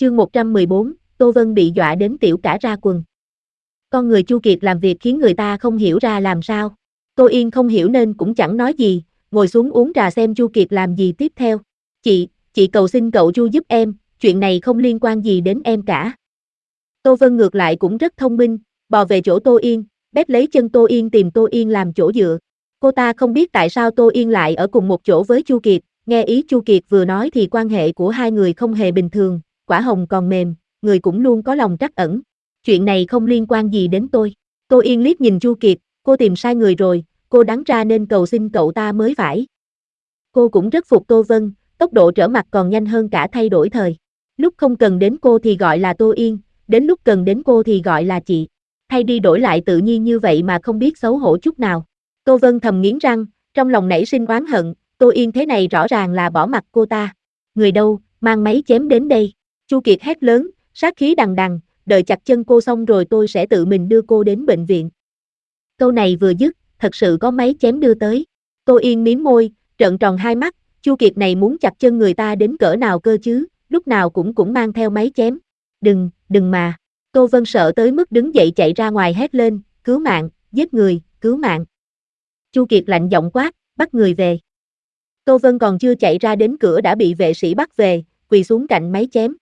Chương 114, Tô Vân bị dọa đến tiểu cả ra quần. Con người Chu Kiệt làm việc khiến người ta không hiểu ra làm sao. Tô Yên không hiểu nên cũng chẳng nói gì, ngồi xuống uống trà xem Chu Kiệt làm gì tiếp theo. Chị cầu xin cậu Chu giúp em, chuyện này không liên quan gì đến em cả. Tô Vân ngược lại cũng rất thông minh, bò về chỗ Tô Yên, bét lấy chân Tô Yên tìm Tô Yên làm chỗ dựa. Cô ta không biết tại sao Tô Yên lại ở cùng một chỗ với Chu Kiệt, nghe ý Chu Kiệt vừa nói thì quan hệ của hai người không hề bình thường, quả hồng còn mềm, người cũng luôn có lòng trắc ẩn. Chuyện này không liên quan gì đến tôi. Tô Yên liếc nhìn Chu Kiệt, cô tìm sai người rồi, cô đáng ra nên cầu xin cậu ta mới phải. Cô cũng rất phục Tô Vân, tốc độ trở mặt còn nhanh hơn cả thay đổi thời. Lúc không cần đến cô thì gọi là Tô Yên, đến lúc cần đến cô thì gọi là chị. Thay đi đổi lại tự nhiên như vậy mà không biết xấu hổ chút nào. Tô Vân thầm nghiến răng, trong lòng nảy sinh oán hận, Tô Yên thế này rõ ràng là bỏ mặt cô ta. Người đâu, mang máy chém đến đây. Chu Kiệt hét lớn, sát khí đằng đằng, đợi chặt chân cô xong rồi tôi sẽ tự mình đưa cô đến bệnh viện. Câu này vừa dứt, thật sự có máy chém đưa tới. Tô Yên mím môi, trợn tròn hai mắt, Chu Kiệt này muốn chặt chân người ta đến cỡ nào cơ chứ, lúc nào cũng mang theo máy chém. Đừng mà. Tô Vân sợ tới mức đứng dậy chạy ra ngoài hét lên, cứu mạng, giết người, cứu mạng. Chu Kiệt lạnh giọng quát, bắt người về. Tô Vân còn chưa chạy ra đến cửa đã bị vệ sĩ bắt về, quỳ xuống cạnh máy chém.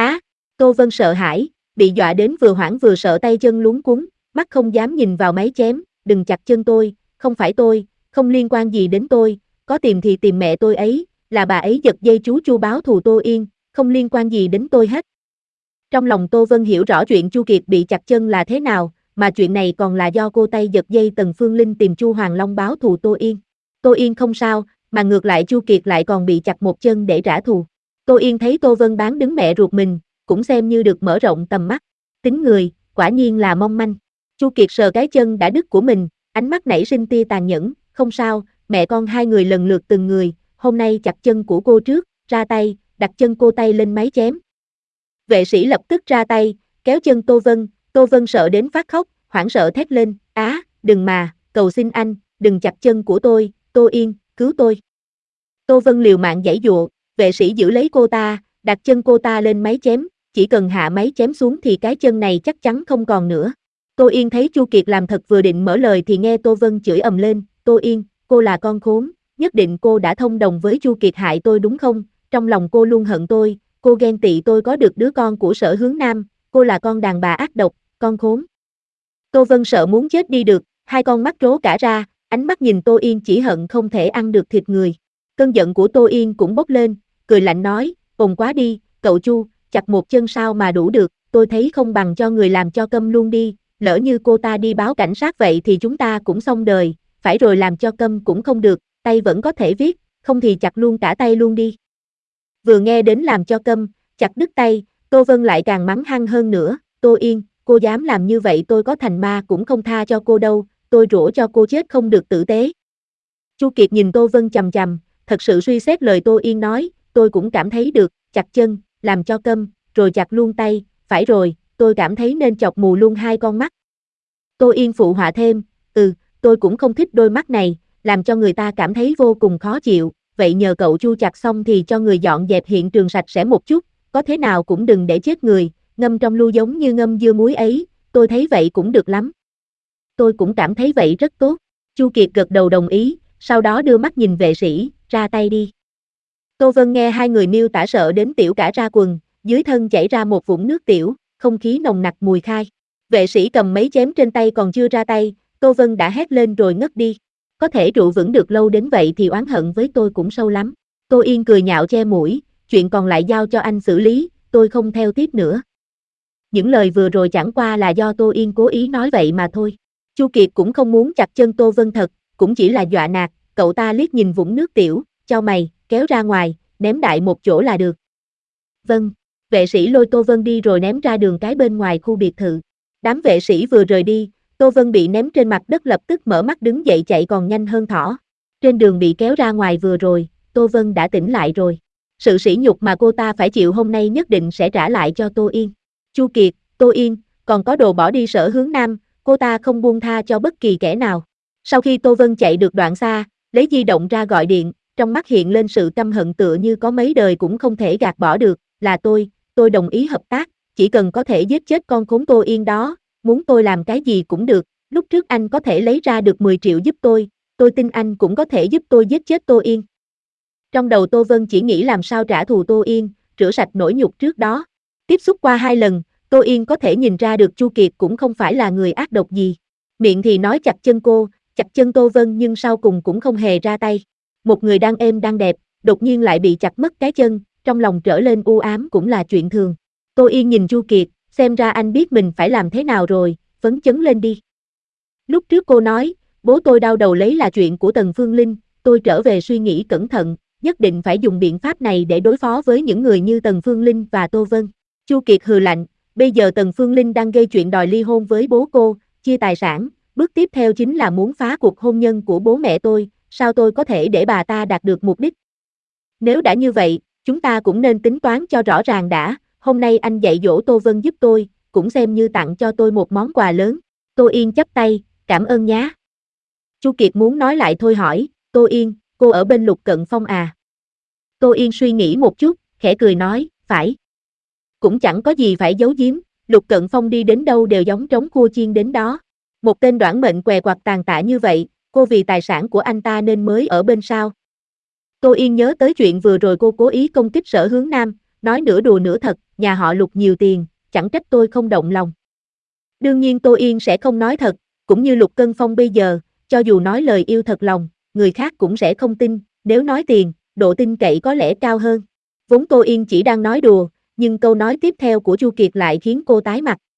Tô Vân sợ hãi, bị dọa đến vừa hoảng vừa sợ tay chân luống cuống, mắt không dám nhìn vào máy chém, đừng chặt chân tôi, không phải tôi, không liên quan gì đến tôi, có tìm thì tìm mẹ tôi ấy, là bà ấy giật dây chú Chu báo thù Tô Yên, không liên quan gì đến tôi hết. Trong lòng Tô Vân hiểu rõ chuyện Chu Kiệt bị chặt chân là thế nào, mà chuyện này còn là do cô tay giật dây Tần Phương Linh tìm Chu Hoàng Long báo thù Tô Yên. Tô Yên không sao, mà ngược lại Chu Kiệt lại còn bị chặt một chân để trả thù. Tô Yên thấy Tô Vân bán đứng mẹ ruột mình, cũng xem như được mở rộng tầm mắt. Tính người, quả nhiên là mong manh. Chu Kiệt sờ cái chân đã đứt của mình, ánh mắt nảy sinh tia tàn nhẫn, không sao, mẹ con hai người lần lượt từng người, hôm nay chặt chân của cô trước, ra tay, đặt chân cô tay lên máy chém. Vệ sĩ lập tức ra tay, kéo chân Tô Vân sợ đến phát khóc, hoảng sợ thét lên, đừng mà, cầu xin anh, đừng chặt chân của tôi, Tô Yên, cứu tôi. Tô Vân liều mạng giãy giụa, vệ sĩ giữ lấy cô ta, đặt chân cô ta lên máy chém, chỉ cần hạ máy chém xuống thì cái chân này chắc chắn không còn nữa. Tô Yên thấy Chu Kiệt làm thật vừa định mở lời thì nghe Tô Vân chửi ầm lên, Tô Yên, cô là con khốn, nhất định cô đã thông đồng với Chu Kiệt hại tôi đúng không, trong lòng cô luôn hận tôi, cô ghen tị tôi có được đứa con của Sở Hướng Nam, cô là con đàn bà ác độc, con khốn. Tô Vân sợ muốn chết đi được, hai con mắt trố cả ra, ánh mắt nhìn Tô Yên chỉ hận không thể ăn được thịt người. Cơn giận của Tô Yên cũng bốc lên, cười lạnh nói, ồn quá đi, cậu Chu, chặt một chân sao mà đủ được, tôi thấy không bằng cho người làm cho câm luôn đi, lỡ như cô ta đi báo cảnh sát vậy thì chúng ta cũng xong đời, phải rồi làm cho câm cũng không được, tay vẫn có thể viết, không thì chặt luôn cả tay luôn đi. Vừa nghe đến làm cho câm, chặt đứt tay, Tô Vân lại càng mắng hăng hơn nữa, Tô Yên, cô dám làm như vậy tôi có thành ma cũng không tha cho cô đâu, tôi rủa cho cô chết không được tử tế. Chu Kiệt nhìn Tô Vân chằm chằm, thật sự suy xét lời Tô Yên nói, tôi cũng cảm thấy được, chặt chân, làm cho câm, rồi chặt luôn tay, phải rồi, tôi cảm thấy nên chọc mù luôn hai con mắt. Tô Yên phụ họa thêm, tôi cũng không thích đôi mắt này, làm cho người ta cảm thấy vô cùng khó chịu, vậy nhờ cậu Chu chặt xong thì cho người dọn dẹp hiện trường sạch sẽ một chút, có thế nào cũng đừng để chết người, ngâm trong lu giống như ngâm dưa muối ấy, tôi thấy vậy cũng được lắm. Tôi cũng cảm thấy vậy rất tốt. Chu Kiệt gật đầu đồng ý, sau đó đưa mắt nhìn vệ sĩ, ra tay đi. Tô Vân nghe hai người miêu tả sợ đến tiểu cả ra quần, dưới thân chảy ra một vũng nước tiểu, không khí nồng nặc mùi khai. Vệ sĩ cầm mấy chém trên tay còn chưa ra tay, Tô Vân đã hét lên rồi ngất đi. Có thể trụ vững được lâu đến vậy thì oán hận với tôi cũng sâu lắm. Tô Yên cười nhạo che mũi, chuyện còn lại giao cho anh xử lý, tôi không theo tiếp nữa. Những lời vừa rồi chẳng qua là do Tô Yên cố ý nói vậy mà thôi. Chu Kiệt cũng không muốn chặt chân Tô Vân thật, cũng chỉ là dọa nạt, cậu ta liếc nhìn vũng nước tiểu, chau mày, kéo ra ngoài, ném đại một chỗ là được. Vâng, vệ sĩ lôi Tô Vân đi rồi ném ra đường cái bên ngoài khu biệt thự. Đám vệ sĩ vừa rời đi, Tô Vân bị ném trên mặt đất lập tức mở mắt đứng dậy chạy còn nhanh hơn thỏ. Trên đường bị kéo ra ngoài vừa rồi, Tô Vân đã tỉnh lại rồi. Sự sỉ nhục mà cô ta phải chịu hôm nay nhất định sẽ trả lại cho Tô Yên. Chu Kiệt, Tô Yên, còn có đồ bỏ đi Sở Hướng Nam, cô ta không buông tha cho bất kỳ kẻ nào. Sau khi Tô Vân chạy được đoạn xa, lấy di động ra gọi điện, trong mắt hiện lên sự căm hận tựa như có mấy đời cũng không thể gạt bỏ được, là tôi đồng ý hợp tác, chỉ cần có thể giết chết con khốn Tô Yên đó, muốn tôi làm cái gì cũng được, lúc trước anh có thể lấy ra được 10 triệu giúp tôi tin anh cũng có thể giúp tôi giết chết Tô Yên. Trong đầu Tô Vân chỉ nghĩ làm sao trả thù Tô Yên, rửa sạch nỗi nhục trước đó. Tiếp xúc qua 2 lần, Tô Yên có thể nhìn ra được Chu Kiệt cũng không phải là người ác độc gì. Miệng thì nói chặt chân Tô Vân nhưng sau cùng cũng không hề ra tay. Một người đang êm đang đẹp, đột nhiên lại bị chặt mất cái chân, trong lòng trở lên u ám cũng là chuyện thường. Tô Yên nhìn Chu Kiệt, xem ra anh biết mình phải làm thế nào rồi, phấn chấn lên đi. Lúc trước cô nói, bố tôi đau đầu lấy là chuyện của Tần Phương Linh, tôi trở về suy nghĩ cẩn thận, nhất định phải dùng biện pháp này để đối phó với những người như Tần Phương Linh và Tô Vân. Chu Kiệt hừ lạnh, bây giờ Tần Phương Linh đang gây chuyện đòi ly hôn với bố cô, chia tài sản, bước tiếp theo chính là muốn phá cuộc hôn nhân của bố mẹ tôi, sao tôi có thể để bà ta đạt được mục đích? Nếu đã như vậy, chúng ta cũng nên tính toán cho rõ ràng đã, hôm nay anh dạy dỗ Tô Vân giúp tôi, cũng xem như tặng cho tôi một món quà lớn. Tô Yên chắp tay, cảm ơn nhá. Chu Kiệt muốn nói lại thôi hỏi, Tô Yên, cô ở bên Lục Cận Phong à? Tô Yên suy nghĩ một chút, khẽ cười nói, phải. Cũng chẳng có gì phải giấu giếm, Lục Cận Phong đi đến đâu đều giống trống cua chiên đến đó. Một tên đoản mệnh què quặt tàn tạ như vậy, cô vì tài sản của anh ta nên mới ở bên sao? Tô Yên nhớ tới chuyện vừa rồi cô cố ý công kích Sở Hướng Nam, nói nửa đùa nửa thật, nhà họ Lục nhiều tiền, chẳng trách tôi không động lòng. Đương nhiên Tô Yên sẽ không nói thật, cũng như Lục Cân Phong bây giờ, cho dù nói lời yêu thật lòng, người khác cũng sẽ không tin, nếu nói tiền, độ tin cậy có lẽ cao hơn. Vốn Tô Yên chỉ đang nói đùa, nhưng câu nói tiếp theo của Chu Kiệt lại khiến cô tái mặt.